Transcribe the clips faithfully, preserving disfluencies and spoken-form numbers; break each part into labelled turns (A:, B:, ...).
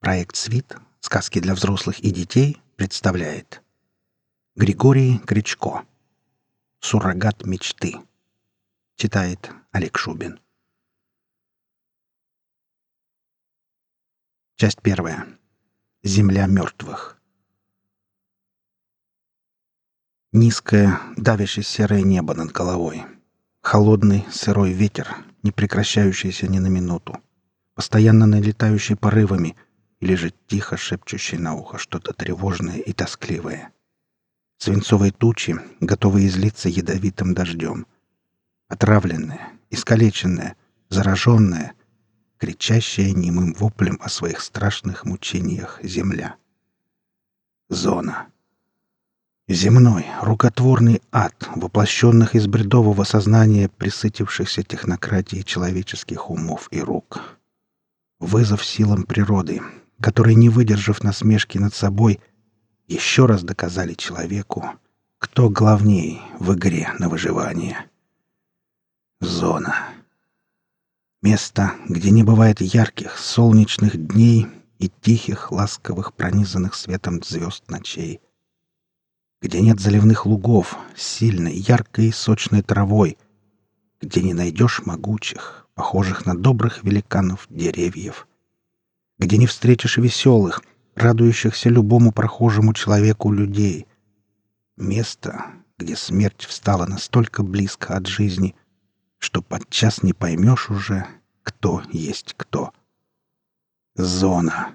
A: Проект «Свит. Сказки для взрослых и детей» представляет Григорий Кричко. «Суррогат мечты». Читает Олег Шубин. Часть первая. Земля мертвых. Низкое, давящее серое небо над головой. Холодный, сырой ветер, не прекращающийся ни на минуту. Постоянно налетающий порывами или же тихо шепчущий на ухо что-то тревожное и тоскливое. Свинцовые тучи, готовые излиться ядовитым дождем. Отравленная, искалеченная, зараженная, кричащая немым воплем о своих страшных мучениях земля. Зона. Земной, рукотворный ад, воплощенных из бредового сознания пресытившихся технократии человеческих умов и рук. Вызов силам природы, которые, не выдержав насмешки над собой, еще раз доказали человеку, кто главней в игре на выживание. Зона. Место, где не бывает ярких, солнечных дней и тихих, ласковых, пронизанных светом звезд ночей. Где нет заливных лугов с сильной, яркой и сочной травой, где не найдешь могучих, похожих на добрых великанов деревьев, где не встретишь веселых, радующихся любому прохожему человеку людей. Место, где смерть встала настолько близко от жизни, что подчас не поймешь уже, кто есть кто. Зона.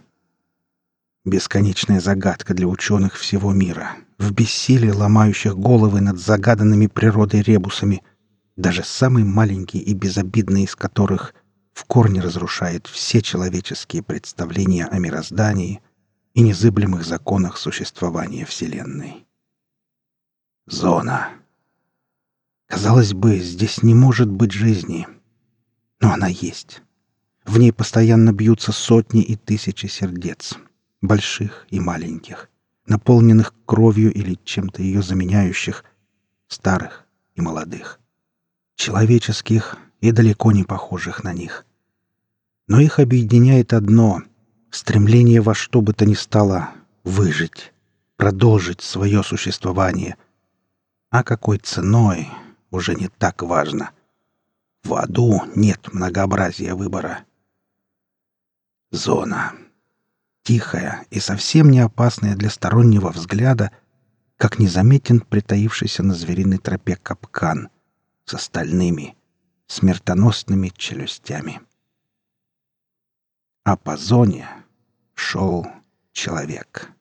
A: Бесконечная загадка для ученых всего мира, в бессилии ломающих головы над загаданными природой ребусами, даже самый маленький и безобидный из которых в корне разрушает все человеческие представления о мироздании и незыблемых законах существования Вселенной. Зона. Казалось бы, здесь не может быть жизни, но она есть. В ней постоянно бьются сотни и тысячи сердец, больших и маленьких, наполненных кровью или чем-то ее заменяющих, старых и молодых, человеческих и далеко не похожих на них. Но их объединяет одно — стремление во что бы то ни стало выжить, продолжить свое существование. А какой ценой — уже не так важно. В аду нет многообразия выбора. Зона. Тихая и совсем не опасная для стороннего взгляда, как незаметен притаившийся на звериной тропе капкан с остальными смертоносными челюстями. А по зоне шел человек.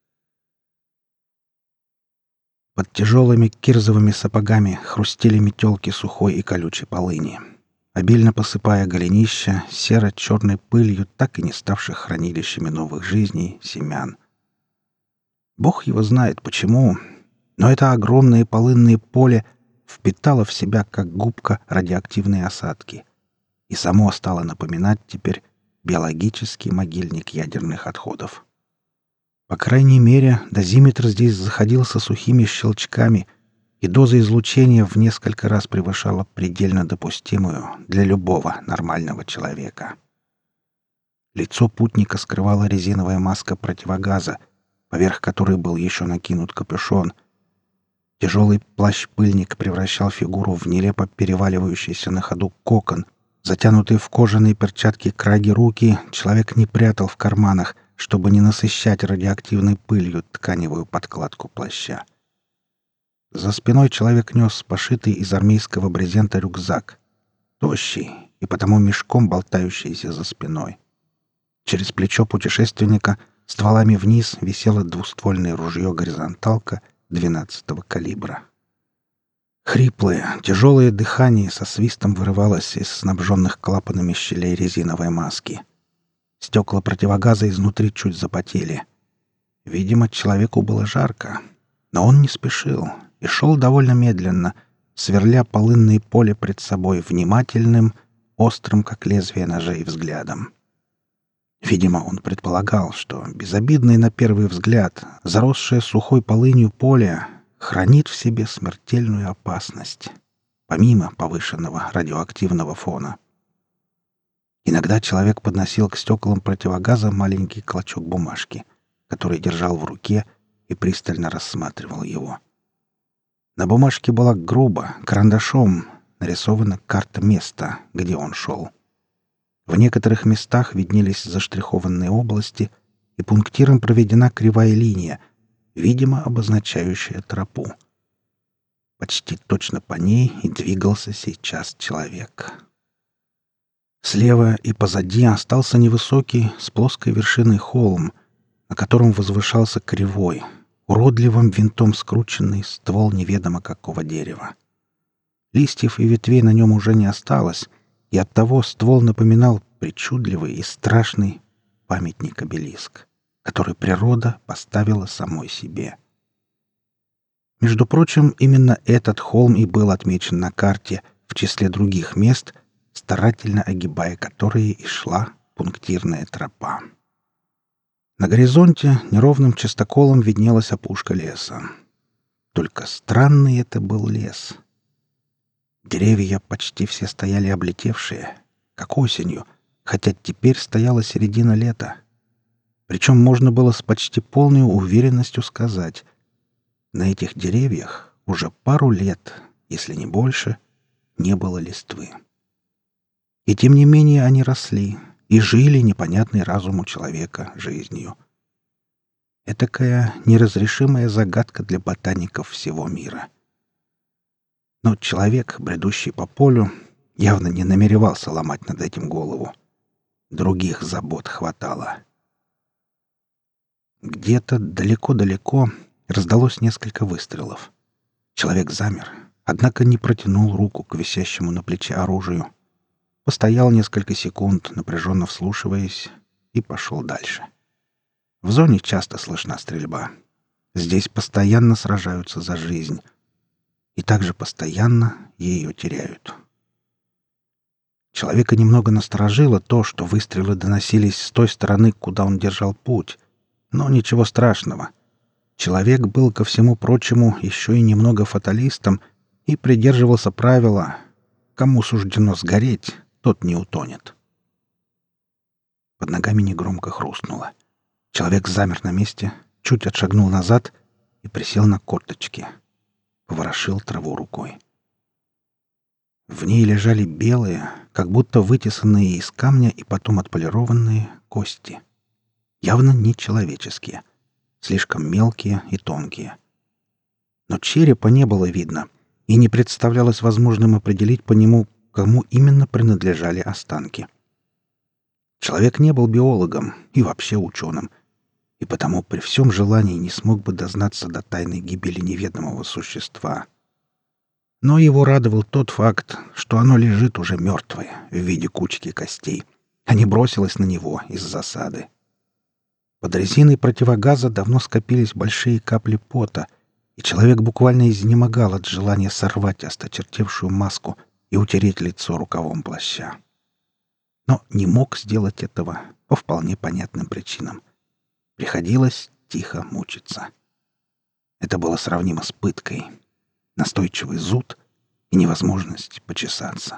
A: Под тяжелыми кирзовыми сапогами хрустели метелки сухой и колючей полыни, обильно посыпая голенища серо-черной пылью так и не ставших хранилищами новых жизней семян. Бог его знает почему, но это огромное полынное поле впитало в себя, как губка, радиоактивные осадки, и само стало напоминать теперь биологический могильник ядерных отходов. По крайней мере, дозиметр здесь заходился сухими щелчками, и доза излучения в несколько раз превышала предельно допустимую для любого нормального человека. Лицо путника скрывала резиновая маска противогаза, поверх которой был еще накинут капюшон. Тяжелый плащ-пыльник превращал фигуру в нелепо переваливающийся на ходу кокон. Затянутые в кожаные перчатки краги руки человек не прятал в карманах, чтобы не насыщать радиоактивной пылью тканевую подкладку плаща. За спиной человек нес пошитый из армейского брезента рюкзак, тощий и потому мешком болтающийся за спиной. Через плечо путешественника стволами вниз висело двуствольное ружье-горизонталка двенадцатого калибра. Хриплое, тяжелое дыхание со свистом вырывалось из снабженных клапанами щелей резиновой маски. Стекла противогаза изнутри чуть запотели. Видимо, человеку было жарко, но он не спешил и шел довольно медленно, сверля полынное поле пред собой внимательным, острым, как лезвие ножей, взглядом. Видимо, он предполагал, что безобидное на первый взгляд, заросшее сухой полынью поле хранит в себе смертельную опасность, помимо повышенного радиоактивного фона. Иногда человек подносил к стеклам противогаза маленький клочок бумажки, который держал в руке и пристально рассматривал его. На бумажке была грубо, карандашом, нарисована карта места, где он шел. В некоторых местах виднелись заштрихованные области, и пунктиром проведена кривая линия, видимо, обозначающая тропу. Почти точно по ней и двигался сейчас человек. Слева и позади остался невысокий, с плоской вершиной холм, на котором возвышался кривой, уродливым винтом скрученный ствол неведомо какого дерева. Листьев и ветвей на нем уже не осталось, и оттого ствол напоминал причудливый и страшный памятник-обелиск, который природа поставила самой себе. Между прочим, именно этот холм и был отмечен на карте в числе других мест, старательно огибая которые и шла пунктирная тропа. На горизонте неровным частоколом виднелась опушка леса. Только странный это был лес. Деревья почти все стояли облетевшие, как осенью, хотя теперь стояла середина лета. Причем можно было с почти полной уверенностью сказать: на этих деревьях уже пару лет, если не больше, не было листвы. И тем не менее они росли и жили непонятной разуму человека жизнью. Этакая неразрешимая загадка для ботаников всего мира. Но человек, бредущий по полю, явно не намеревался ломать над этим голову. Других забот хватало. Где-то далеко-далеко раздалось несколько выстрелов. Человек замер, однако не протянул руку к висящему на плече оружию. Постоял несколько секунд, напряженно вслушиваясь, и пошел дальше. В зоне часто слышна стрельба. Здесь постоянно сражаются за жизнь. И также постоянно ее теряют. Человека немного насторожило то, что выстрелы доносились с той стороны, куда он держал путь. Но ничего страшного. Человек был, ко всему прочему, еще и немного фаталистом и придерживался правила: кому суждено сгореть, тот не утонет. Под ногами негромко хрустнуло. Человек замер на месте, чуть отшагнул назад и присел на корточки. Поворошил траву рукой. В ней лежали белые, как будто вытесанные из камня и потом отполированные кости. Явно не человеческие, слишком мелкие и тонкие. Но черепа не было видно, и не представлялось возможным определить по нему, кому именно принадлежали останки. Человек не был биологом и вообще ученым, и потому при всем желании не смог бы дознаться до тайной гибели неведомого существа. Но его радовал тот факт, что оно лежит уже мертвое в виде кучки костей, а не бросилось на него из засады. Под резиной противогаза давно скопились большие капли пота, и человек буквально изнемогал от желания сорвать осточертевшую маску и утереть лицо рукавом плаща. Но не мог сделать этого по вполне понятным причинам. Приходилось тихо мучиться. Это было сравнимо с пыткой. Настойчивый зуд и невозможность почесаться.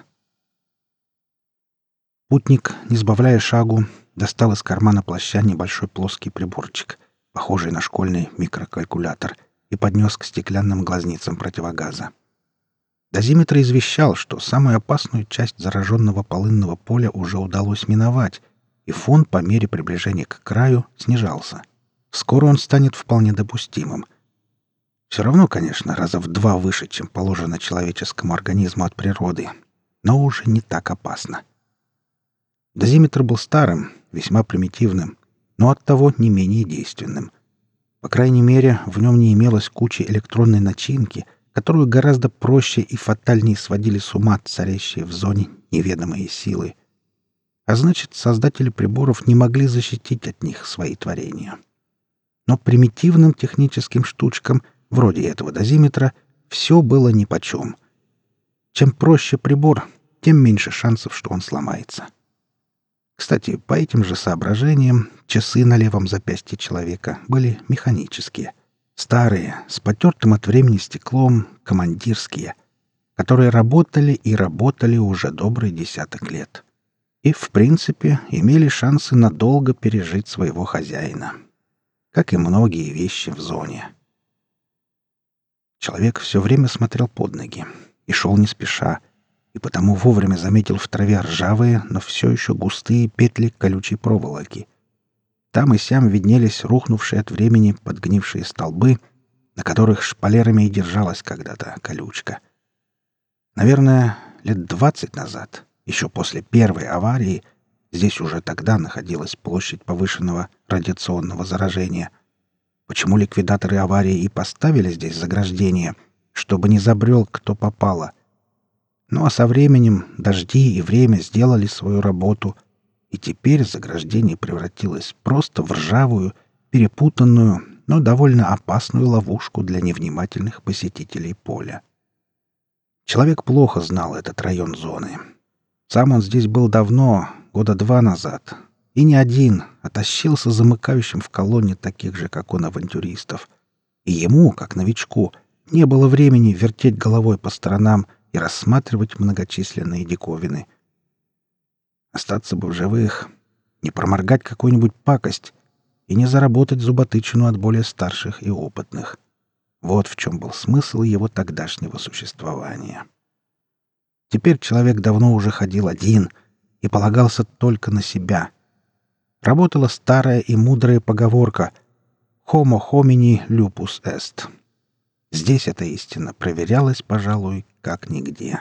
A: Путник, не сбавляя шагу, достал из кармана плаща небольшой плоский приборчик, похожий на школьный микрокалькулятор, и поднес к стеклянным глазницам противогаза. Дозиметр извещал, что самую опасную часть зараженного полынного поля уже удалось миновать, и фон по мере приближения к краю снижался. Скоро он станет вполне допустимым. Все равно, конечно, раза в два выше, чем положено человеческому организму от природы, но уже не так опасно. Дозиметр был старым, весьма примитивным, но оттого не менее действенным. По крайней мере, в нем не имелось кучи электронной начинки, которую гораздо проще и фатальнее сводили с ума царящие в зоне неведомые силы. А значит, создатели приборов не могли защитить от них свои творения. Но примитивным техническим штучкам, вроде этого дозиметра, все было нипочем. Чем проще прибор, тем меньше шансов, что он сломается. Кстати, по этим же соображениям часы на левом запястье человека были механические. Старые, с потертым от времени стеклом, командирские, которые работали и работали уже добрый десяток лет. и, в принципе, имели шансы надолго пережить своего хозяина, как и многие вещи в зоне. Человек все время смотрел под ноги и шел не спеша, и потому вовремя заметил в траве ржавые, но все еще густые петли колючей проволоки. Там и сям виднелись рухнувшие от времени подгнившие столбы, на которых шпалерами и держалась когда-то колючка. Наверное, лет двадцать назад, еще после первой аварии, здесь уже тогда находилась площадь повышенного радиационного заражения. Почему ликвидаторы аварии и поставили здесь заграждение, чтобы не забрел кто попало? Ну а со временем дожди и время сделали свою работу, и теперь заграждение превратилось просто в ржавую, перепутанную, но довольно опасную ловушку для невнимательных посетителей поля. Человек плохо знал этот район зоны. Сам он здесь был давно, года два назад, и не один, а тащился замыкающим в колонне таких же, как он, авантюристов. И ему, как новичку, не было времени вертеть головой по сторонам и рассматривать многочисленные диковины. Остаться бы в живых, не проморгать какую-нибудь пакость и не заработать зуботычину от более старших и опытных. Вот в чем был смысл его тогдашнего существования. Теперь человек давно уже ходил один и полагался только на себя. Работала старая и мудрая поговорка «Homo homini lupus est». Здесь эта истина проверялась, пожалуй, как нигде.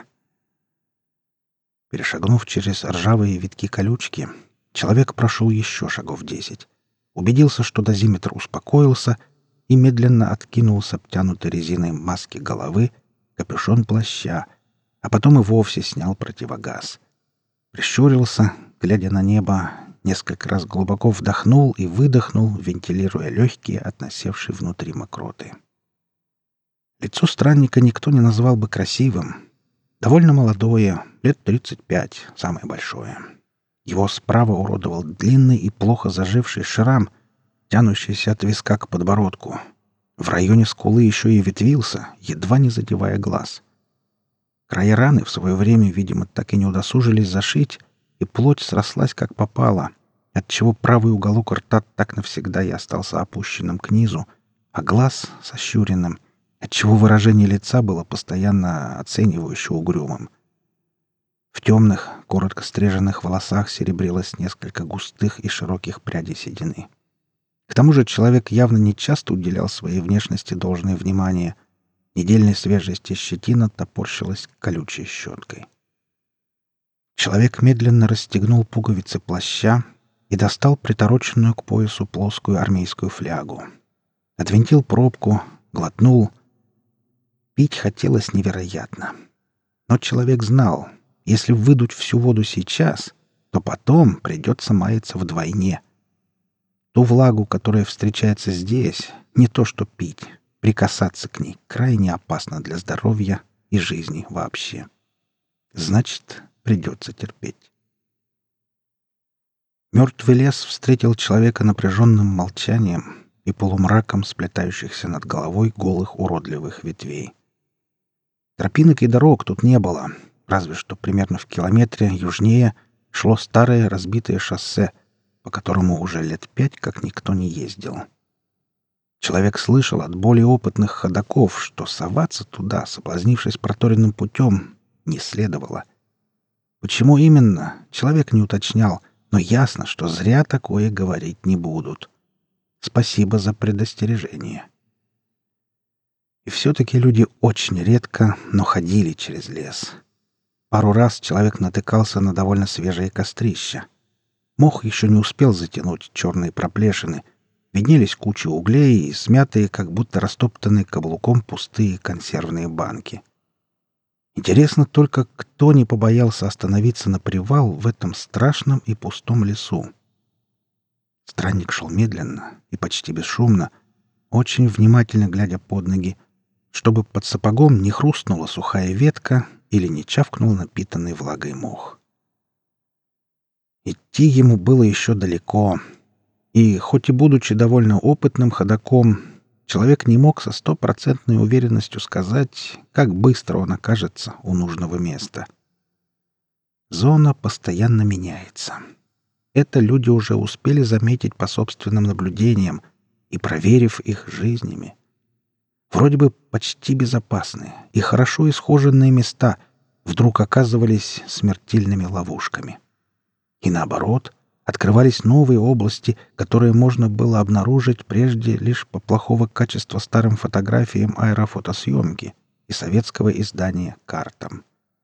A: Перешагнув через ржавые витки колючки, человек прошел еще шагов десять, убедился, что дозиметр успокоился, и медленно откинул с обтянутой резиной маски головы капюшон плаща, а потом и вовсе снял противогаз. Прищурился, глядя на небо, несколько раз глубоко вдохнул и выдохнул, вентилируя легкие от насевшей внутри мокроты. Лицо странника никто не назвал бы красивым. Довольно молодое, лет тридцать пять, самое большое. Его справа уродовал длинный и плохо заживший шрам, тянущийся от виска к подбородку. В районе скулы еще и ветвился, едва не задевая глаз. Края раны в свое время, видимо, так и не удосужились зашить, и плоть срослась как попало, отчего правый уголок рта так навсегда и остался опущенным к низу, а глаз — сощуренным, отчего выражение лица было постоянно оценивающе угрюмым. В темных, коротко стриженных волосах серебрилось несколько густых и широких прядей седины. К тому же человек явно не часто уделял своей внешности должное внимание. Недельной свежести щетина топорщилась колючей щеткой. Человек медленно расстегнул пуговицы плаща и достал притороченную к поясу плоскую армейскую флягу. Отвинтил пробку, глотнул. Пить хотелось невероятно. Но человек знал, если выдуть всю воду сейчас, то потом придется маяться вдвойне. Ту влагу, которая встречается здесь, не то что пить, прикасаться к ней крайне опасно для здоровья и жизни вообще. Значит, придется терпеть. Мертвый лес встретил человека напряженным молчанием и полумраком сплетающихся над головой голых уродливых ветвей. Тропинок и дорог тут не было, разве что примерно в километре южнее шло старое разбитое шоссе, по которому уже лет пять как никто не ездил. Человек слышал от более опытных ходоков, что соваться туда, соблазнившись проторенным путем, не следовало. Почему именно, человек не уточнял, но ясно, что зря такое говорить не будут. Спасибо за предостережение. И все-таки люди очень редко, но ходили через лес. Пару раз человек натыкался на довольно свежие кострища. Мох еще не успел затянуть черные проплешины. Виднелись кучи углей и смятые, как будто растоптанные каблуком пустые консервные банки. Интересно только, кто не побоялся остановиться на привал в этом страшном и пустом лесу. Странник шел медленно и почти бесшумно, очень внимательно глядя под ноги, чтобы под сапогом не хрустнула сухая ветка или не чавкнул напитанный влагой мох. Идти ему было еще далеко, и, хоть и будучи довольно опытным ходоком, человек не мог со стопроцентной уверенностью сказать, как быстро он окажется у нужного места. Зона постоянно меняется. Это люди уже успели заметить по собственным наблюдениям и проверив их жизнями. Вроде бы почти безопасные и хорошо исхоженные места вдруг оказывались смертельными ловушками. И наоборот, открывались новые области, которые можно было обнаружить прежде лишь по плохого качества старым фотографиям аэрофотосъемки и советского издания «Картам».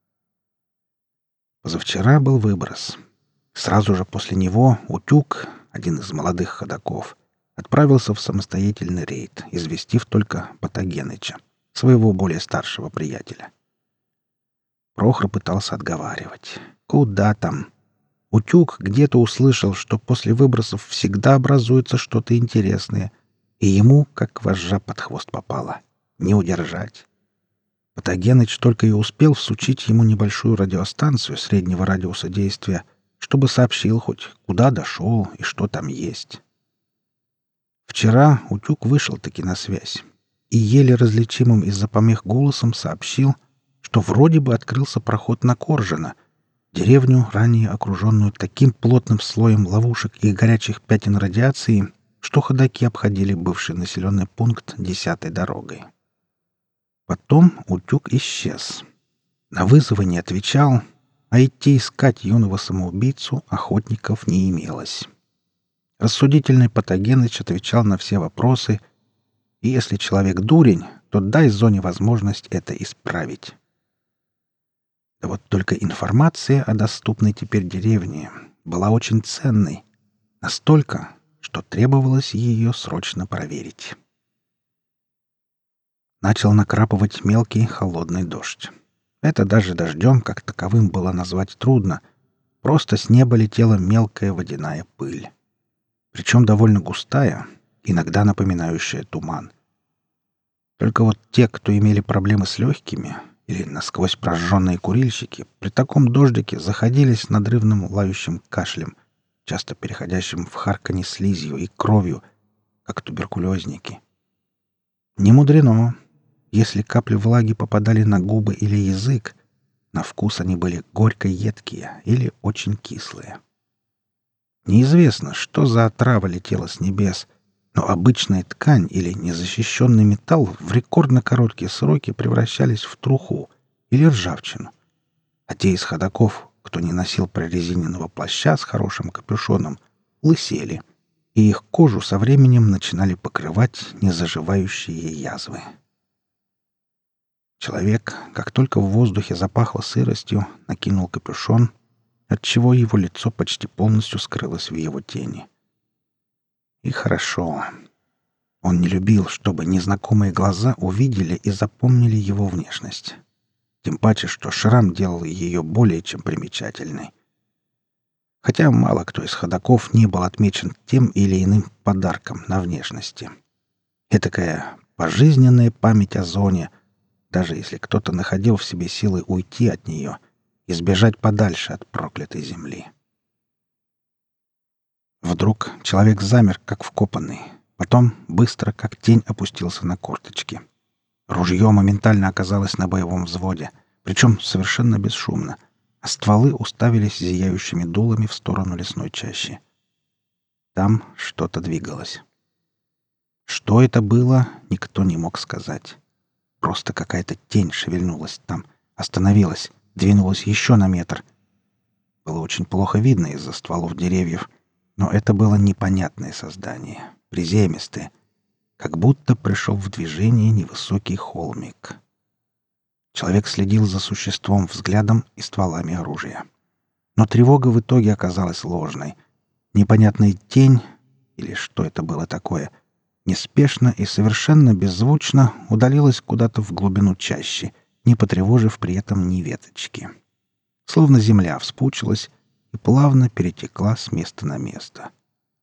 A: Позавчера был выброс. Сразу же после него Утюг, один из молодых ходоков, отправился в самостоятельный рейд, известив только Патогеныча, своего более старшего приятеля. Прохор пытался отговаривать. Куда там? Утюг где-то услышал, что после выбросов всегда образуется что-то интересное, и ему, как вожжа под хвост попало, не удержать. Патогеныч только и успел всучить ему небольшую радиостанцию среднего радиуса действия, чтобы сообщил хоть, куда дошел и что там есть. Вчера Утюг вышел-таки на связь и еле различимым из-за помех голосом сообщил, что вроде бы открылся проход на Коржино, деревню, ранее окруженную таким плотным слоем ловушек и горячих пятен радиации, что ходаки обходили бывший населенный пункт десятой дорогой. Потом Утюг исчез. На вызовы не отвечал, а идти искать юного самоубийцу охотников не имелось. Рассудительный Патогеныч отвечал на все вопросы, и если человек дурень, то дай зоне возможность это исправить. Да вот только информация о доступной теперь деревне была очень ценной, настолько, что требовалось ее срочно проверить. Начал накрапывать мелкий холодный дождь. Это даже дождем как таковым было назвать трудно, просто с неба летела мелкая водяная пыль. Причем довольно густая, иногда напоминающая туман. Только вот те, кто имели проблемы с легкими или насквозь прожженные курильщики, при таком дождике заходились надрывным лающим кашлем, часто переходящим в харканье слизью и кровью, как туберкулезники. Не мудрено. Если капли влаги попадали на губы или язык, на вкус они были горько-едкие или очень кислые. Неизвестно, что за отрава летела с небес, но обычная ткань или незащищенный металл в рекордно короткие сроки превращались в труху или ржавчину. А те из ходоков, кто не носил прорезиненного плаща с хорошим капюшоном, лысели, и их кожу со временем начинали покрывать незаживающие язвы. Человек, как только в воздухе запахло сыростью, накинул капюшон, отчего его лицо почти полностью скрылось в его тени. И хорошо. Он не любил, чтобы незнакомые глаза увидели и запомнили его внешность. Тем паче, что шрам делал ее более чем примечательной. Хотя мало кто из ходоков не был отмечен тем или иным подарком на внешности. Этакая пожизненная память о зоне, даже если кто-то находил в себе силы уйти от нее и сбежать подальше от проклятой земли. Вдруг человек замер, как вкопанный. Потом быстро, как тень, опустился на корточки. Ружье моментально оказалось на боевом взводе, причем совершенно бесшумно, а стволы уставились зияющими дулами в сторону лесной чащи. Там что-то двигалось. Что это было, никто не мог сказать. Просто какая-то тень шевельнулась там, остановилась, двинулась еще на метр. Было очень плохо видно из-за стволов деревьев, но это было непонятное создание, приземистое, как будто пришел в движение невысокий холмик. Человек следил за существом взглядом и стволами оружия. Но тревога в итоге оказалась ложной. Непонятная тень, или что это было такое, неспешно и совершенно беззвучно удалилась куда-то в глубину чащи, не потревожив при этом ни веточки. Словно земля вспучилась и плавно перетекла с места на место.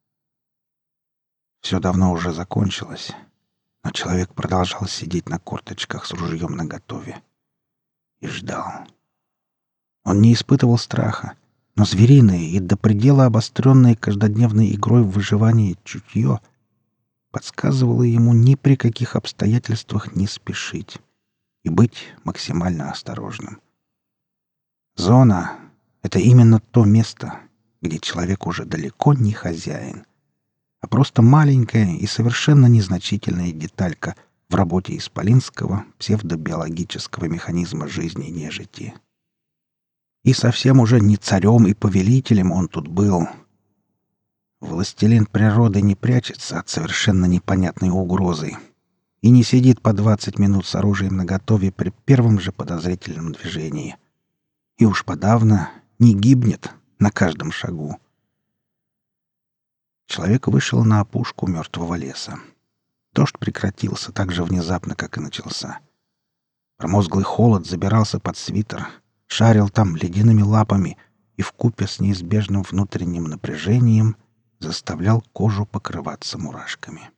A: Все давно уже закончилось, но человек продолжал сидеть на корточках с ружьем наготове и ждал. Он не испытывал страха, но звериное и до предела обостренное каждодневной игрой в выживании чутье подсказывало ему ни при каких обстоятельствах не спешить и быть максимально осторожным. Зона Это именно то место, где человек уже далеко не хозяин, а просто маленькая и совершенно незначительная деталька в работе исполинского псевдобиологического механизма жизни нежити. И совсем уже не царем и повелителем он тут был. Властелин природы не прячется от совершенно непонятной угрозы и не сидит по двадцать минут с оружием наготове при первом же подозрительном движении. И уж подавно не гибнет на каждом шагу. Человек вышел на опушку мертвого леса. Дождь прекратился так же внезапно, как и начался. Промозглый холод забирался под свитер, шарил там ледяными лапами и вкупе с неизбежным внутренним напряжением заставлял кожу покрываться мурашками.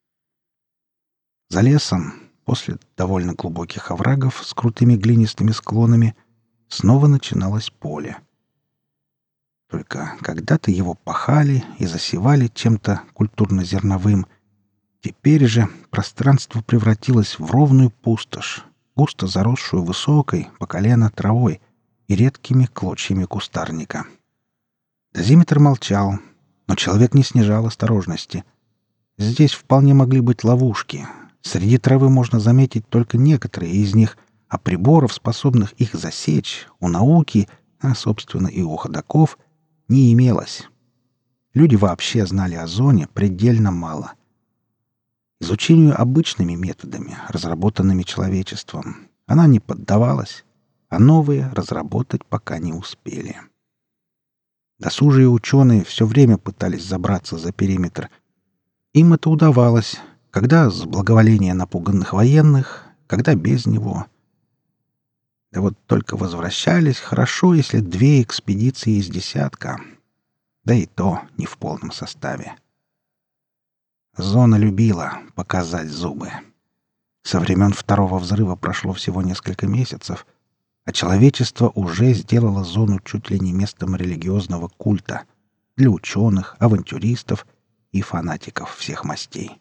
A: За лесом, после довольно глубоких оврагов с крутыми глинистыми склонами, снова начиналось поле. Только когда-то его пахали и засевали чем-то культурно-зерновым. Теперь же пространство превратилось в ровную пустошь, густо заросшую высокой, по колено, травой и редкими клочьями кустарника. Дозиметр молчал, но человек не снижал осторожности. Здесь вполне могли быть ловушки. Среди травы можно заметить только некоторые из них, а приборов, способных их засечь, у науки, а, собственно, и у ходоков, не имелось. Люди вообще знали о зоне предельно мало. Изучению обычными методами, разработанными человечеством, она не поддавалась, а новые разработать пока не успели. Досужие ученые все время пытались забраться за периметр. Им это удавалось, когда с благоволения напуганных военных, когда без него. Да вот только возвращались хорошо, если две экспедиции из десятка. Да и то не в полном составе. Зона любила показать зубы. Со времен второго взрыва прошло всего несколько месяцев, а человечество уже сделало зону чуть ли не местом религиозного культа для ученых, авантюристов и фанатиков всех мастей.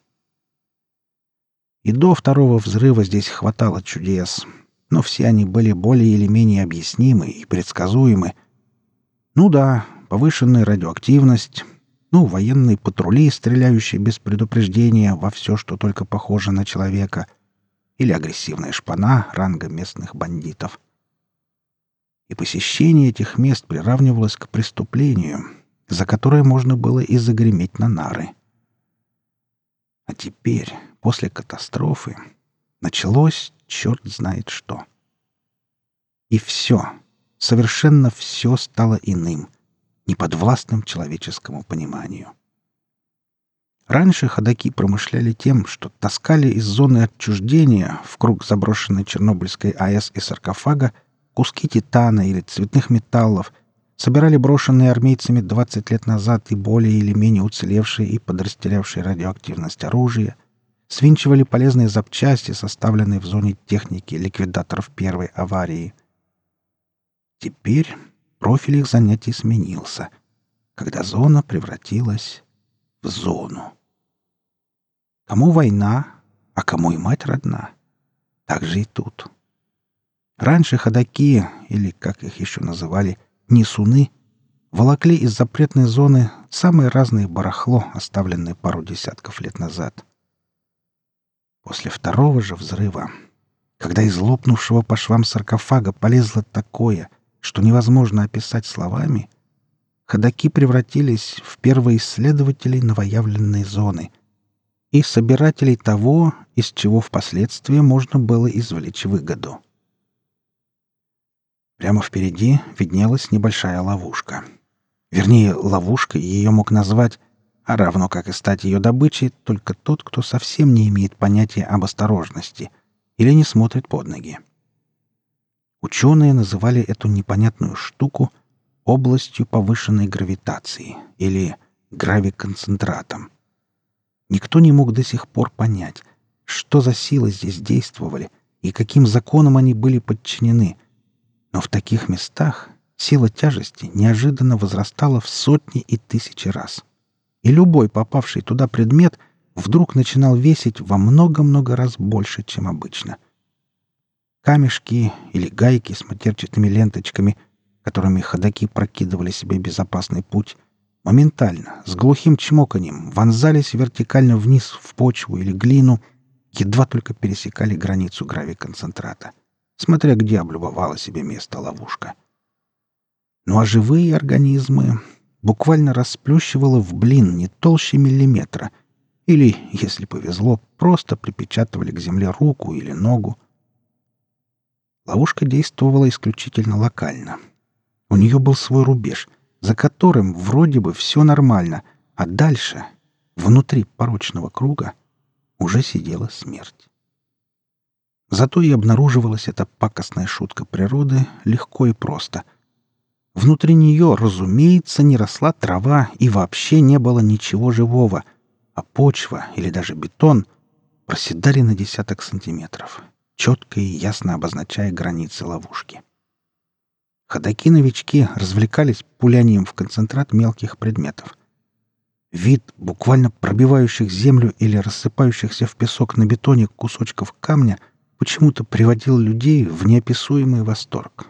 A: И до второго взрыва здесь хватало чудес, но все они были более или менее объяснимы и предсказуемы. Ну да, повышенная радиоактивность, ну, военные патрули, стреляющие без предупреждения во все, что только похоже на человека, или агрессивная шпана ранга местных бандитов. И посещение этих мест приравнивалось к преступлению, за которое можно было и загреметь на нары. А теперь, после катастрофы, началось черт знает что. И все, совершенно все стало иным, неподвластным человеческому пониманию. Раньше ходоки промышляли тем, что таскали из зоны отчуждения в круг заброшенной Чернобыльской АЭС и саркофага куски титана или цветных металлов, собирали брошенные армейцами двадцать лет назад и более или менее уцелевшие и подрастерявшие радиоактивность оружие, свинчивали полезные запчасти, составленные в зоне техники ликвидаторов первой аварии. Теперь профиль их занятий сменился, когда зона превратилась в зону. Кому война, а кому и мать родна. Так же и тут. Раньше ходоки, или, как их еще называли, несуны, волокли из запретной зоны самое разное барахло, оставленное пару десятков лет назад. После второго же взрыва, когда из лопнувшего по швам саркофага полезло такое, что невозможно описать словами, ходоки превратились в первоисследователей новоявленной зоны и собирателей того, из чего впоследствии можно было извлечь выгоду. Прямо впереди виднелась небольшая ловушка. Вернее, ловушкой ее мог назвать, а равно как и стать ее добычей, только тот, кто совсем не имеет понятия об осторожности или не смотрит под ноги. Ученые называли эту непонятную штуку областью повышенной гравитации или гравиконцентратом. Никто не мог до сих пор понять, что за силы здесь действовали и каким законам они были подчинены. Но в таких местах сила тяжести неожиданно возрастала в сотни и тысячи раз. И любой попавший туда предмет вдруг начинал весить во много-много раз больше, чем обычно. Камешки или гайки с матерчатыми ленточками которыми ходаки прокидывали себе безопасный путь, моментально, с глухим чмоканьем, вонзались вертикально вниз в почву или глину, едва только пересекали границу гравиконцентрата, смотря где облюбовала себе место ловушка. Ну а живые организмы буквально расплющивало в блин не толще миллиметра, или, если повезло, просто припечатывали к земле руку или ногу. Ловушка действовала исключительно локально. У нее был свой рубеж, за которым вроде бы все нормально, а дальше, внутри порочного круга, уже сидела смерть. Зато и обнаруживалась эта пакостная шутка природы легко и просто. Внутри нее, разумеется, не росла трава и вообще не было ничего живого, а почва или даже бетон проседали на десяток сантиметров, четко и ясно обозначая границы ловушки. Ходаки-новички развлекались пулянием в концентрат мелких предметов. Вид буквально пробивающих землю или рассыпающихся в песок на бетоне кусочков камня почему-то приводил людей в неописуемый восторг.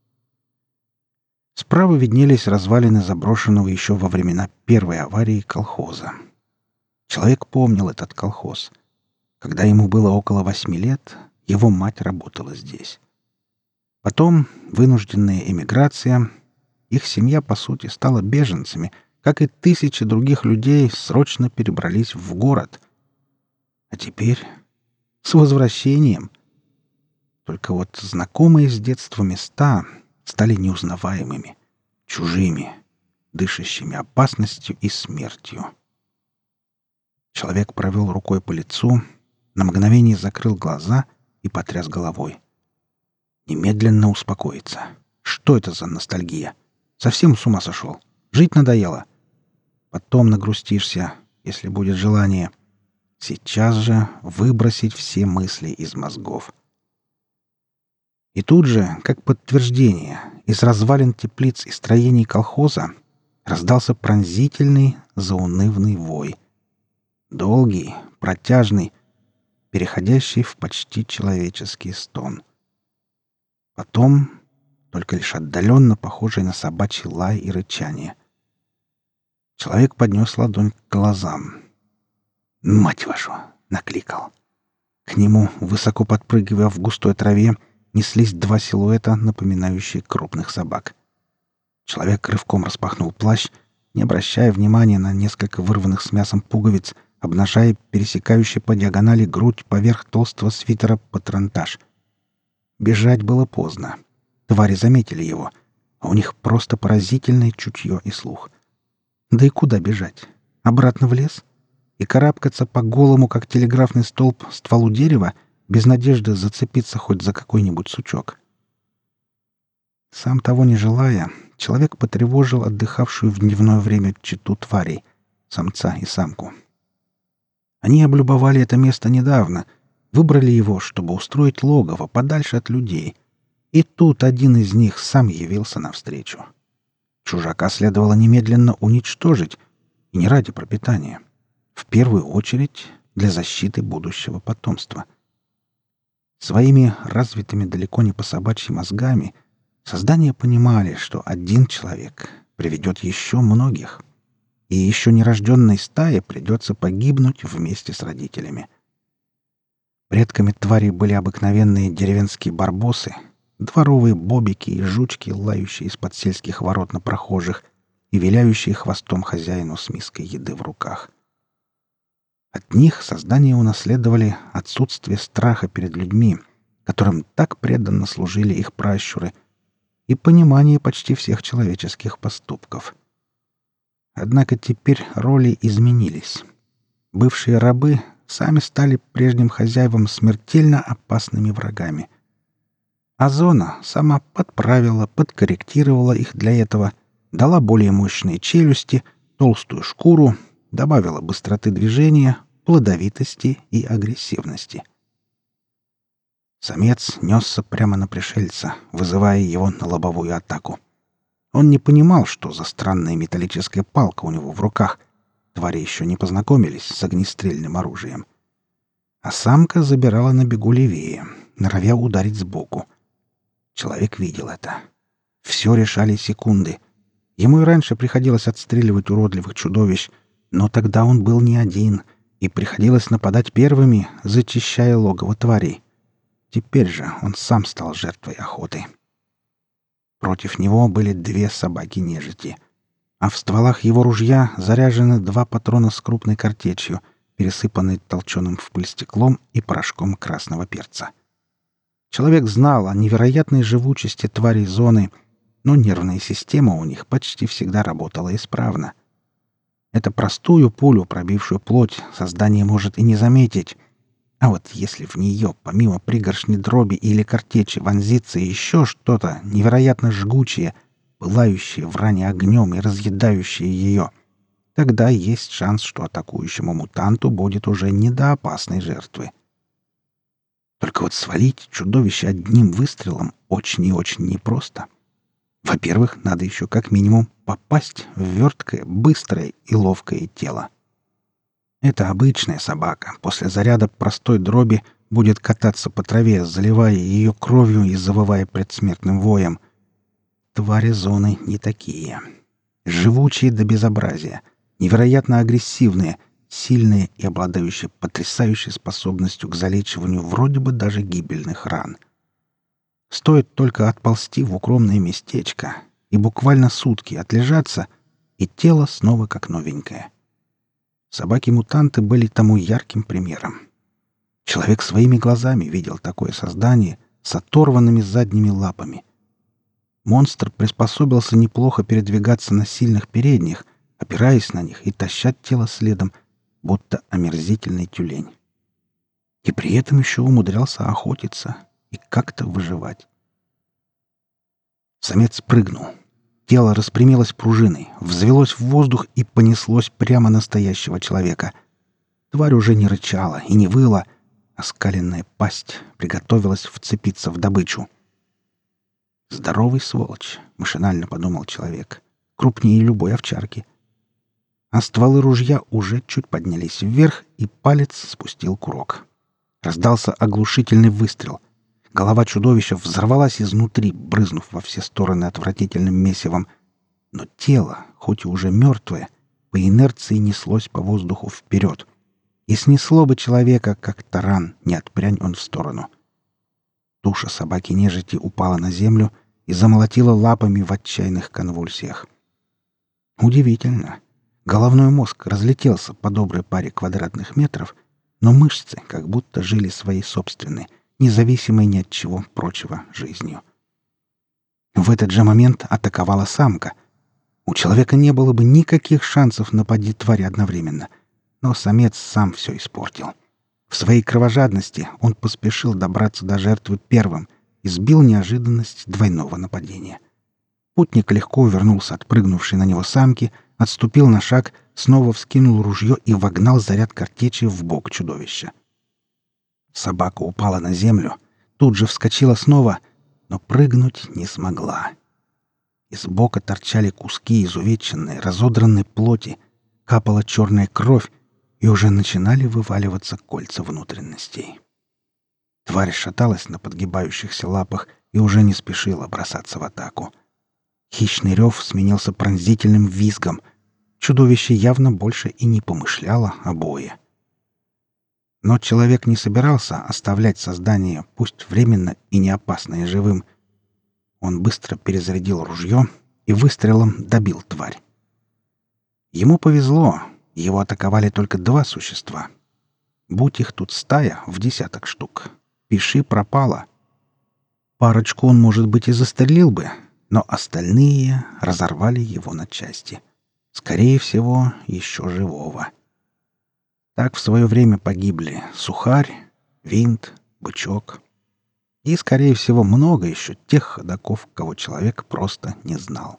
A: Справа виднелись развалины заброшенного еще во времена первой аварии колхоза. Человек помнил этот колхоз. Когда ему было около восьми лет, его мать работала здесь. Потом вынужденная эмиграция. Их семья, по сути, стала беженцами, как и тысячи других людей срочно перебрались в город. А теперь с возвращением. Только вот знакомые с детства места стали неузнаваемыми, чужими, дышащими опасностью и смертью. Человек провел рукой по лицу, на мгновение закрыл глаза и потряс головой. Немедленно успокоиться. Что это за ностальгия? Совсем с ума сошел? Жить надоело? Потом нагрустишься, если будет желание. Сейчас же выбросить все мысли из мозгов. И тут же, как подтверждение, из развалин теплиц и строений колхоза раздался пронзительный, заунывный вой. Долгий, протяжный, переходящий в почти человеческий стон. Потом только лишь отдаленно похожий на собачий лай и рычание. Человек поднес ладонь к глазам. «Мать вашу!» — накликал. К нему, высоко подпрыгивая в густой траве, неслись два силуэта, напоминающие крупных собак. Человек рывком распахнул плащ, не обращая внимания на несколько вырванных с мясом пуговиц, обнажая пересекающий по диагонали грудь поверх толстого свитера патронтаж. Бежать было поздно. Твари заметили его, а у них просто поразительное чутье и слух. Да и куда бежать? Обратно в лес? И карабкаться по голому, как телеграфный столб, стволу дерева, без надежды зацепиться хоть за какой-нибудь сучок? Сам того не желая, человек потревожил отдыхавшую в дневное время чету тварей, самца и самку. Они облюбовали это место недавно, выбрали его, чтобы устроить логово подальше от людей. И тут один из них сам явился навстречу. Чужака следовало немедленно уничтожить, и не ради пропитания. В первую очередь для защиты будущего потомства. Своими развитыми далеко не по собачьи мозгами создания понимали, что один человек приведет еще многих, и еще нерожденной стае придется погибнуть вместе с родителями. Предками тварей были обыкновенные деревенские барбосы, дворовые бобики и жучки, лающие из-под сельских ворот на прохожих и виляющие хвостом хозяину с миской еды в руках. От них создания унаследовали отсутствие страха перед людьми, которым так преданно служили их пращуры, и понимание почти всех человеческих поступков. Однако теперь роли изменились. Бывшие рабы сами стали прежним хозяевам смертельно опасными врагами. А зона сама подправила, подкорректировала их для этого, дала более мощные челюсти, толстую шкуру, добавила быстроты движения, плодовитости и агрессивности. Самец несся прямо на пришельца, вызывая его на лобовую атаку. Он не понимал, что за странная металлическая палка у него в руках. Твари еще не познакомились с огнестрельным оружием. А самка забирала на бегу левее, норовя ударить сбоку. Человек видел это. Все решали секунды. Ему и раньше приходилось отстреливать уродливых чудовищ, но тогда он был не один, и приходилось нападать первыми, зачищая логово тварей. Теперь же он сам стал жертвой охоты. Против него были две собаки-нежити, а в стволах его ружья заряжены два патрона с крупной картечью, пересыпанные толченым в пыль стеклом и порошком красного перца. Человек знал о невероятной живучести тварей зоны, но нервная система у них почти всегда работала исправно. Это простую пулю, пробившую плоть, создание может и не заметить. А вот если в нее, помимо пригоршни дроби или картечи, вонзится еще что-то невероятно жгучее, пылающее в ране огнем и разъедающее ее, тогда есть шанс, что атакующему мутанту будет уже не до опасной жертвы. Только вот свалить чудовище одним выстрелом очень и очень непросто. Во-первых, надо еще как минимум попасть в верткое, быстрое и ловкое тело. Это обычная собака после заряда простой дроби будет кататься по траве, заливая ее кровью и завывая предсмертным воем. Твари зоны не такие. Живучие до безобразия, невероятно агрессивные, сильные и обладающие потрясающей способностью к залечиванию вроде бы даже гибельных ран. Стоит только отползти в укромное местечко и буквально сутки отлежаться, и тело снова как новенькое. Собаки-мутанты были тому ярким примером. Человек своими глазами видел такое создание с оторванными задними лапами. Монстр приспособился неплохо передвигаться на сильных передних, опираясь на них и тащать тело следом, будто омерзительный тюлень. И при этом еще умудрялся охотиться и как-то выживать. Самец прыгнул. Тело распрямилось пружиной, взвелось в воздух и понеслось прямо на настоящего человека. Тварь уже не рычала и не выла, а скаленная пасть приготовилась вцепиться в добычу. «Здоровый сволочь», — машинально подумал человек, — «крупнее любой овчарки». А стволы ружья уже чуть поднялись вверх, и палец спустил курок. Раздался оглушительный выстрел. Голова чудовища взорвалась изнутри, брызнув во все стороны отвратительным месивом. Но тело, хоть и уже мертвое, по инерции неслось по воздуху вперед. И снесло бы человека, как таран, не отпрянь он в сторону. Туша собаки-нежити упала на землю и замолотила лапами в отчаянных конвульсиях. Удивительно. Головной мозг разлетелся по доброй паре квадратных метров, но мышцы как будто жили своей собственной, независимой ни от чего прочего жизнью. В этот же момент атаковала самка. У человека не было бы никаких шансов нападить твари одновременно, но самец сам все испортил. В своей кровожадности он поспешил добраться до жертвы первым и сбил неожиданность двойного нападения. Путник легко увернулся от прыгнувшей на него самки, отступил на шаг, снова вскинул ружье и вогнал заряд картечи в бок чудовища. Собака упала на землю, тут же вскочила снова, но прыгнуть не смогла. Из бока торчали куски изувеченной, разодранной плоти, капала черная кровь, и уже начинали вываливаться кольца внутренностей. Тварь шаталась на подгибающихся лапах и уже не спешила бросаться в атаку. Хищный рев сменился пронзительным визгом. Чудовище явно больше и не помышляло о бое. Но человек не собирался оставлять создание, пусть временно и не опасное живым. Он быстро перезарядил ружье и выстрелом добил тварь. Ему повезло, его атаковали только два существа. Будь их тут стая в десяток штук, пиши пропало. Парочку он, может быть, и застрелил бы, но остальные разорвали его на части. Скорее всего, еще живого. Так в свое время погибли Сухарь, Винт, Бычок и, скорее всего, много еще тех ходоков, кого человек просто не знал.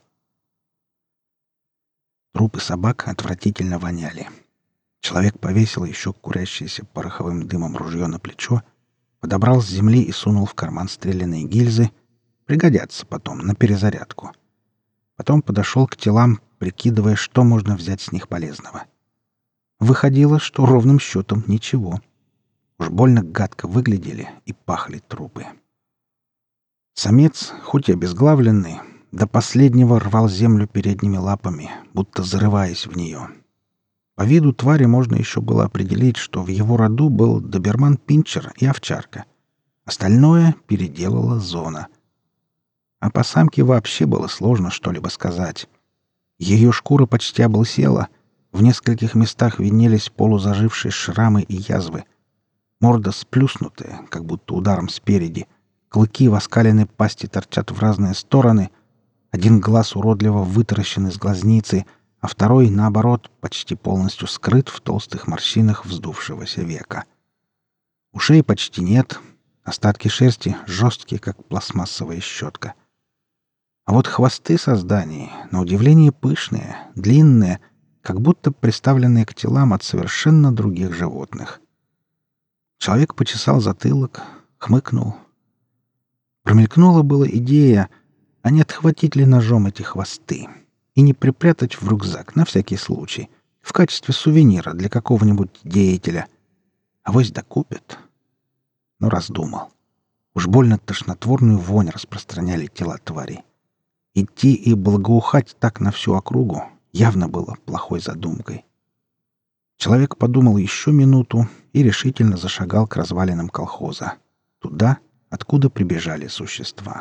A: Трупы собак отвратительно воняли. Человек повесил еще курящееся пороховым дымом ружье на плечо, подобрал с земли и сунул в карман стрелянные гильзы. Пригодятся потом на перезарядку. Потом подошел к телам, прикидывая, что можно взять с них полезного. Выходило, что ровным счетом ничего. Уж больно гадко выглядели и пахли трупы. Самец, хоть и обезглавленный, До последнего рвал землю передними лапами, будто зарываясь в нее. По виду твари можно еще было определить, что в его роду был доберман-пинчер и овчарка. Остальное переделала зона. А по самке вообще было сложно что-либо сказать. Ее шкура почти облысела, в нескольких местах виднелись полузажившие шрамы и язвы. Морда сплюснутая, как будто ударом спереди. Клыки в оскаленной пасти торчат в разные стороны. Один глаз уродливо вытаращен из глазницы, а второй, наоборот, почти полностью скрыт в толстых морщинах вздувшегося века. Ушей почти нет, остатки шерсти жесткие, как пластмассовая щетка. А вот хвосты созданий, на удивление пышные, длинные, как будто приставленные к телам от совершенно других животных. Человек почесал затылок, хмыкнул. Промелькнула была идея, а не отхватить ли ножом эти хвосты и не припрятать в рюкзак на всякий случай, в качестве сувенира для какого-нибудь деятеля. Авось докупят. Но раздумал. Уж больно тошнотворную вонь распространяли тела тварей. Идти и благоухать так на всю округу явно было плохой задумкой. Человек подумал еще минуту и решительно зашагал к развалинам колхоза. Туда, откуда прибежали существа.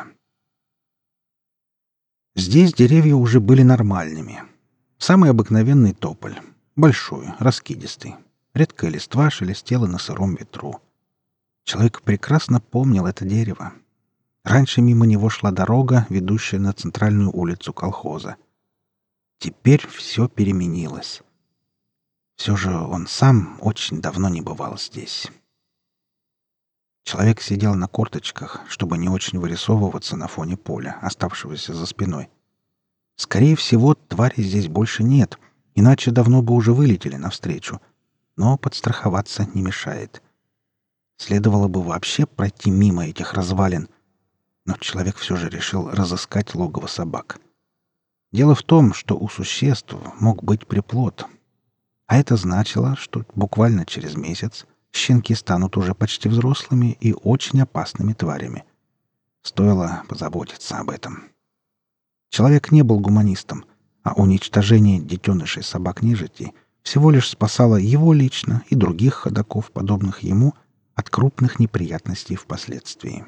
A: Здесь деревья уже были нормальными. Самый обыкновенный тополь. Большой, раскидистый. Редкая листва шелестела на сыром ветру. Человек прекрасно помнил это дерево. Раньше мимо него шла дорога, ведущая на центральную улицу колхоза. Теперь все переменилось. Все же он сам очень давно не бывал здесь. Человек сидел на корточках, чтобы не очень вырисовываться на фоне поля, оставшегося за спиной. Скорее всего, твари здесь больше нет, иначе давно бы уже вылетели навстречу. Но подстраховаться не мешает. Следовало бы вообще пройти мимо этих развалин, но человек все же решил разыскать логово собак. Дело в том, что у существ мог быть приплод. А это значило, что буквально через месяц щенки станут уже почти взрослыми и очень опасными тварями. Стоило позаботиться об этом. Человек не был гуманистом, а уничтожение детенышей собак-нежити всего лишь спасало его лично и других ходоков, подобных ему, от крупных неприятностей впоследствии.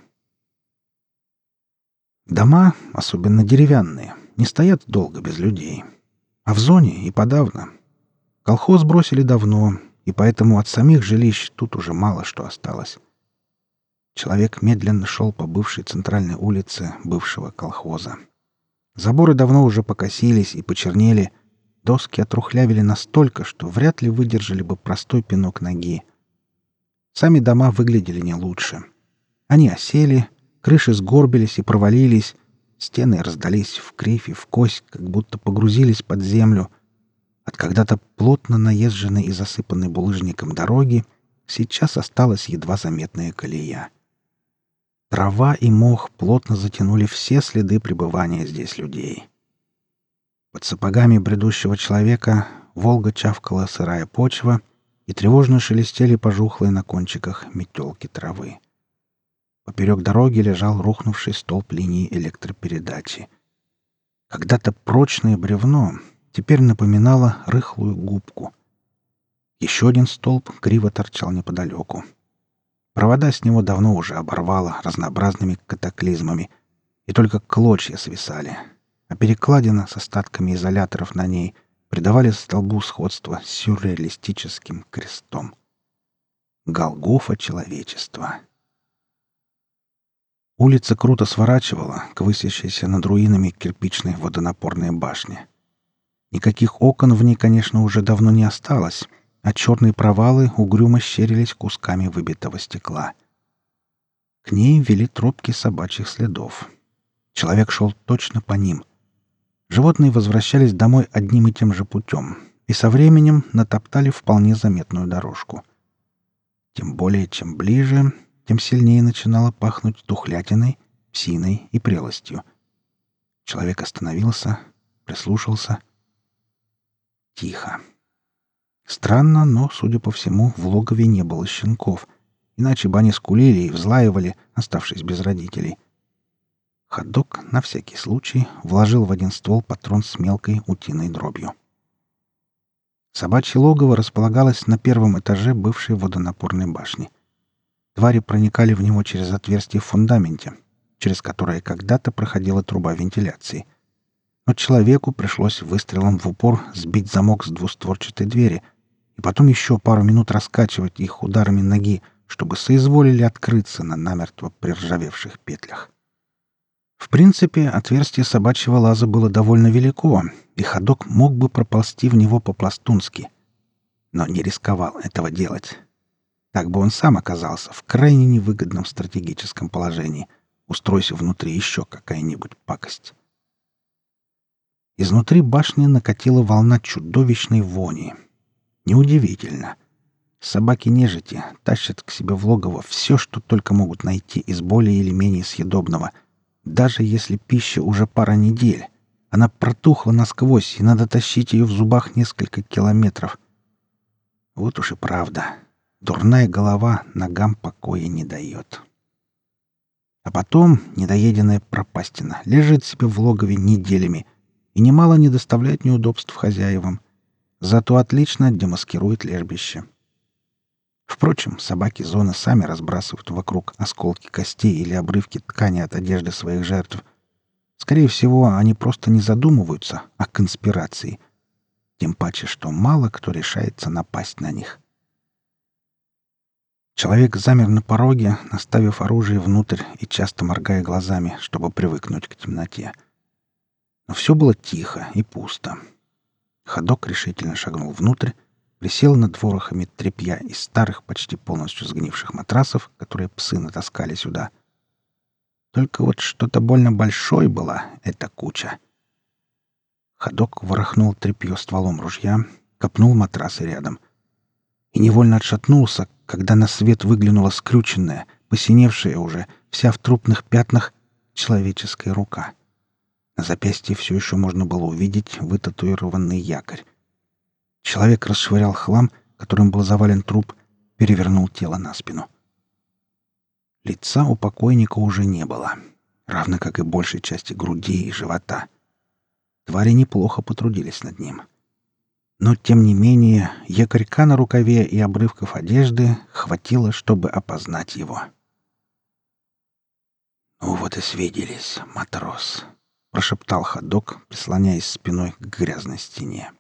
A: Дома, особенно деревянные, не стоят долго без людей. А в зоне и подавно. Колхоз бросили давно, и поэтому от самих жилищ тут уже мало что осталось. Человек медленно шел по бывшей центральной улице бывшего колхоза. Заборы давно уже покосились и почернели, доски отрухлявили настолько, что вряд ли выдержали бы простой пинок ноги. Сами дома выглядели не лучше. Они осели, крыши сгорбились и провалились, стены раздались в кривь и в кость, как будто погрузились под землю. От когда-то плотно наезженной и засыпанной булыжником дороги сейчас осталась едва заметная колея. Трава и мох плотно затянули все следы пребывания здесь людей. Под сапогами бредущего человека волго чавкала сырая почва, и тревожно шелестели пожухлые на кончиках метелки травы. Поперек дороги лежал рухнувший столб линии электропередачи. Когда-то прочное бревно теперь напоминало рыхлую губку. Еще один столб криво торчал неподалеку. Провода с него давно уже оборвало разнообразными катаклизмами, и только клочья свисали, а перекладина с остатками изоляторов на ней придавали столбу сходство с сюрреалистическим крестом. Голгофа человечества. Улица круто сворачивала к высящейся над руинами кирпичной водонапорной башне. Никаких окон в ней, конечно, уже давно не осталось, а черные провалы угрюмо щерились кусками выбитого стекла. К ней вели тропки собачьих следов. Человек шел точно по ним. Животные возвращались домой одним и тем же путем и со временем натоптали вполне заметную дорожку. Тем более, чем ближе, тем сильнее начинало пахнуть тухлятиной, псиной и прелостью. Человек остановился, прислушался. Тихо. Странно, но, судя по всему, в логове не было щенков, иначе бы они скулили и взлаивали, оставшись без родителей. Ходок на всякий случай вложил в один ствол патрон с мелкой утиной дробью. Собачье логово располагалось на первом этаже бывшей водонапорной башни. Твари проникали в него через отверстие в фундаменте, через которое когда-то проходила труба вентиляции. Но человеку пришлось выстрелом в упор сбить замок с двустворчатой двери и потом еще пару минут раскачивать их ударами ноги, чтобы соизволили открыться на намертво приржавевших петлях. В принципе, отверстие собачьего лаза было довольно велико, и ходок мог бы проползти в него по-пластунски. Но не рисковал этого делать. Так бы он сам оказался в крайне невыгодном стратегическом положении, устройся внутри еще какая-нибудь пакость. Изнутри башни накатила волна чудовищной вони. Неудивительно. Собаки-нежити тащат к себе в логово все, что только могут найти из более или менее съедобного. Даже если пища уже пара недель, она протухла насквозь, и надо тащить ее в зубах несколько километров. Вот уж и правда. Дурная голова ногам покоя не дает. А потом недоеденная пропастина лежит себе в логове неделями и немало не доставляет неудобств хозяевам. Зато отлично демаскирует лежбище. Впрочем, собаки зоны сами разбрасывают вокруг осколки костей или обрывки ткани от одежды своих жертв. Скорее всего, они просто не задумываются о конспирации. Тем паче, что мало кто решается напасть на них. Человек замер на пороге, наставив оружие внутрь и часто моргая глазами, чтобы привыкнуть к темноте. Но все было тихо и пусто. Ходок решительно шагнул внутрь, присел над ворохами тряпья из старых, почти полностью сгнивших матрасов, которые псы натаскали сюда. Только вот что-то больно большой была эта куча. Ходок ворохнул тряпье стволом ружья, копнул матрасы рядом. И невольно отшатнулся, когда на свет выглянула скрюченная, посиневшая уже, вся в трупных пятнах, человеческая рука. На запястье все еще можно было увидеть вытатуированный якорь. Человек расшвырял хлам, которым был завален труп, перевернул тело на спину. Лица у покойника уже не было, равно как и большей части груди и живота. Твари неплохо потрудились над ним. Но, тем не менее, якорька на рукаве и обрывков одежды хватило, чтобы опознать его. «Ну вот и свиделись, матрос», — прошептал ходок, прислоняясь спиной к грязной стене.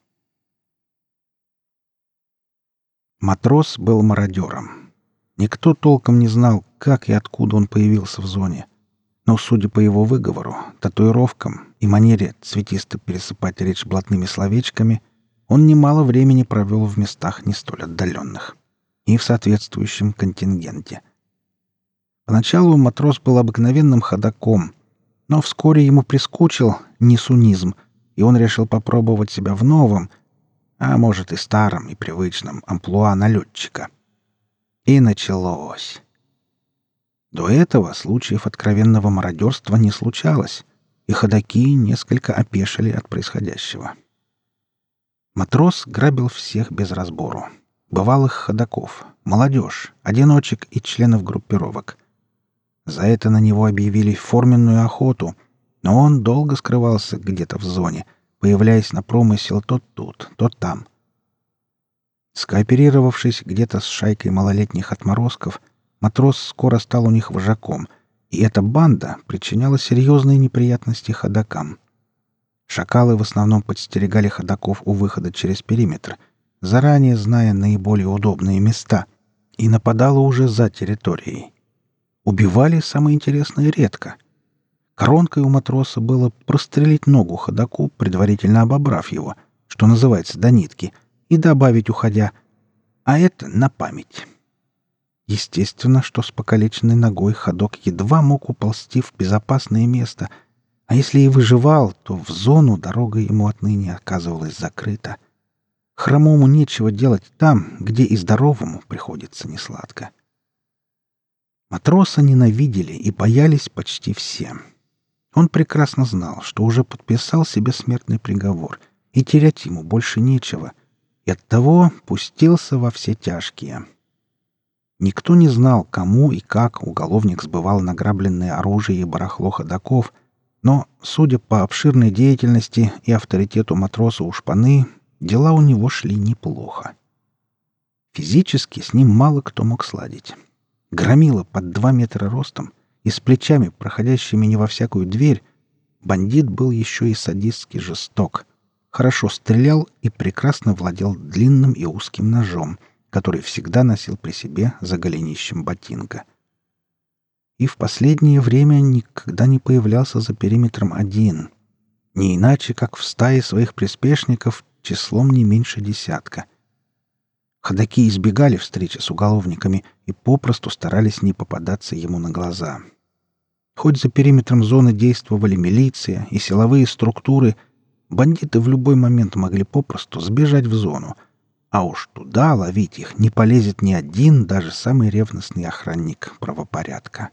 A: Матрос был мародером. Никто толком не знал, как и откуда он появился в зоне. Но, судя по его выговору, татуировкам и манере цветисто пересыпать речь блатными словечками, он немало времени провел в местах не столь отдаленных и в соответствующем контингенте. Поначалу матрос был обыкновенным ходоком, но вскоре ему прискучил несунизм, и он решил попробовать себя в новом, а может и старом и привычном амплуа налетчика. И началось. До этого случаев откровенного мародерства не случалось, и ходоки несколько опешили от происходящего. Матрос грабил всех без разбору. Бывалых ходоков, молодежь, одиночек и членов группировок. За это на него объявили форменную охоту, но он долго скрывался где-то в зоне, появляясь на промысел то тут, то там. Скооперировавшись где-то с шайкой малолетних отморозков, матрос скоро стал у них вожаком, и эта банда причиняла серьезные неприятности ходокам. Шакалы в основном подстерегали ходоков у выхода через периметр, заранее зная наиболее удобные места, и нападала уже за территорией. Убивали, самое интересное, редко. Коронкой у матроса было прострелить ногу ходоку, предварительно обобрав его, что называется, до нитки, и добавить, уходя, а это на память. Естественно, что с покалеченной ногой ходок едва мог уползти в безопасное место, а если и выживал, то в зону дорога ему отныне оказывалась закрыта. Хромому нечего делать там, где и здоровому приходится несладко. Матроса ненавидели и боялись почти все. Он прекрасно знал, что уже подписал себе смертный приговор, и терять ему больше нечего, и оттого пустился во все тяжкие. Никто не знал, кому и как уголовник сбывал награбленное оружие и барахло ходоков, но, судя по обширной деятельности и авторитету матроса у шпаны, дела у него шли неплохо. Физически с ним мало кто мог сладить. Громила под два метра ростом и с плечами, проходящими не во всякую дверь, бандит был еще и садистски жесток. Хорошо стрелял и прекрасно владел длинным и узким ножом, который всегда носил при себе за голенищем ботинка. И в последнее время никогда не появлялся за периметром один. Не иначе, как в стае своих приспешников числом не меньше десятка. Ходаки избегали встречи с уголовниками и попросту старались не попадаться ему на глаза. Хоть за периметром зоны действовали милиция и силовые структуры, бандиты в любой момент могли попросту сбежать в зону, а уж туда ловить их не полезет ни один, даже самый ревностный охранник правопорядка.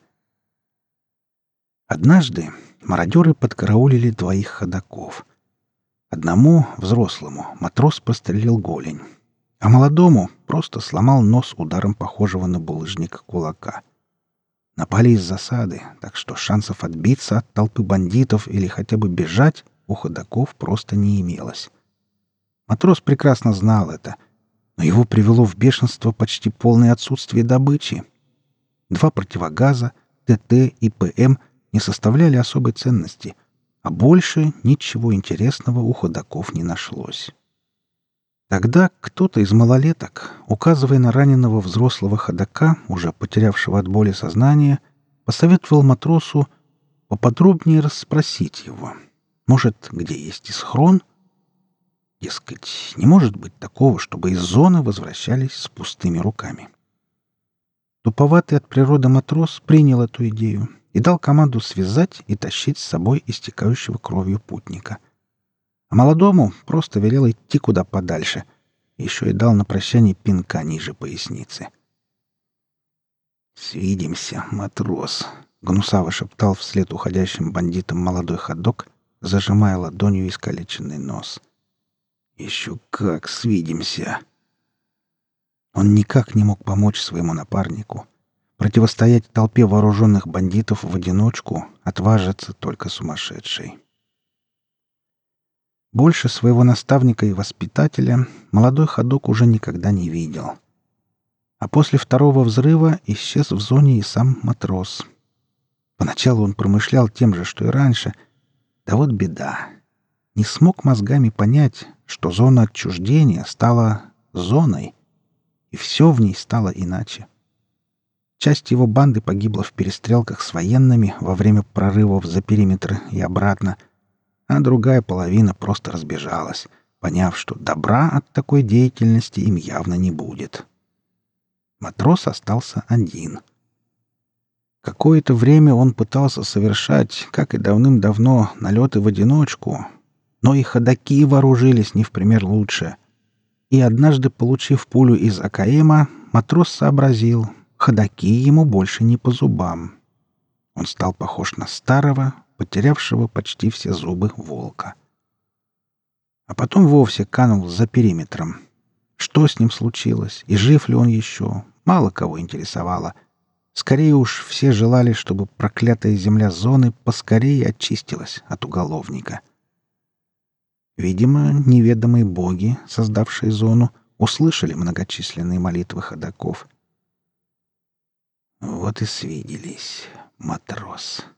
A: Однажды мародеры подкараулили двоих ходоков. Одному, взрослому, матрос прострелил голень, а молодому просто сломал нос ударом похожего на булыжник кулака. Напали из засады, так что шансов отбиться от толпы бандитов или хотя бы бежать у ходоков просто не имелось. Матрос прекрасно знал это, но его привело в бешенство почти полное отсутствие добычи. Два противогаза, ТТ и ПМ не составляли особой ценности, а больше ничего интересного у ходоков не нашлось. Тогда кто-то из малолеток, указывая на раненого взрослого ходока, уже потерявшего от боли сознание, посоветовал матросу поподробнее расспросить его. Может, где есть и схрон? Дескать, не может быть такого, чтобы из зоны возвращались с пустыми руками. Туповатый от природы матрос принял эту идею и дал команду связать и тащить с собой истекающего кровью путника. А молодому просто велел идти куда подальше, еще и дал на прощание пинка ниже поясницы. «Свидимся, матрос», — гнусаво шептал вслед уходящим бандитам молодой ходок, зажимая ладонью искалеченный нос. «Еще как свидимся!» Он никак не мог помочь своему напарнику. Противостоять толпе вооруженных бандитов в одиночку отважится только сумасшедший. Больше своего наставника и воспитателя молодой ходок уже никогда не видел. А после второго взрыва исчез в зоне и сам матрос. Поначалу он промышлял тем же, что и раньше. Да вот беда. Не смог мозгами понять, что зона отчуждения стала зоной, и все в ней стало иначе. Часть его банды погибла в перестрелках с военными во время прорывов за периметр и обратно, а другая половина просто разбежалась, поняв, что добра от такой деятельности им явно не будет. Матрос остался один. Какое-то время он пытался совершать, как и давным-давно, налеты в одиночку, но и ходаки вооружились не в пример лучше. И однажды, получив пулю из АКМа, матрос сообразил, ходаки ему больше не по зубам. Он стал похож на старого, потерявшего почти все зубы волка. А потом вовсе канул за периметром. Что с ним случилось и жив ли он еще, мало кого интересовало. Скорее уж все желали, чтобы проклятая земля зоны поскорее очистилась от уголовника. Видимо, неведомые боги, создавшие зону, услышали многочисленные молитвы ходоков. Вот и свиделись, матрос.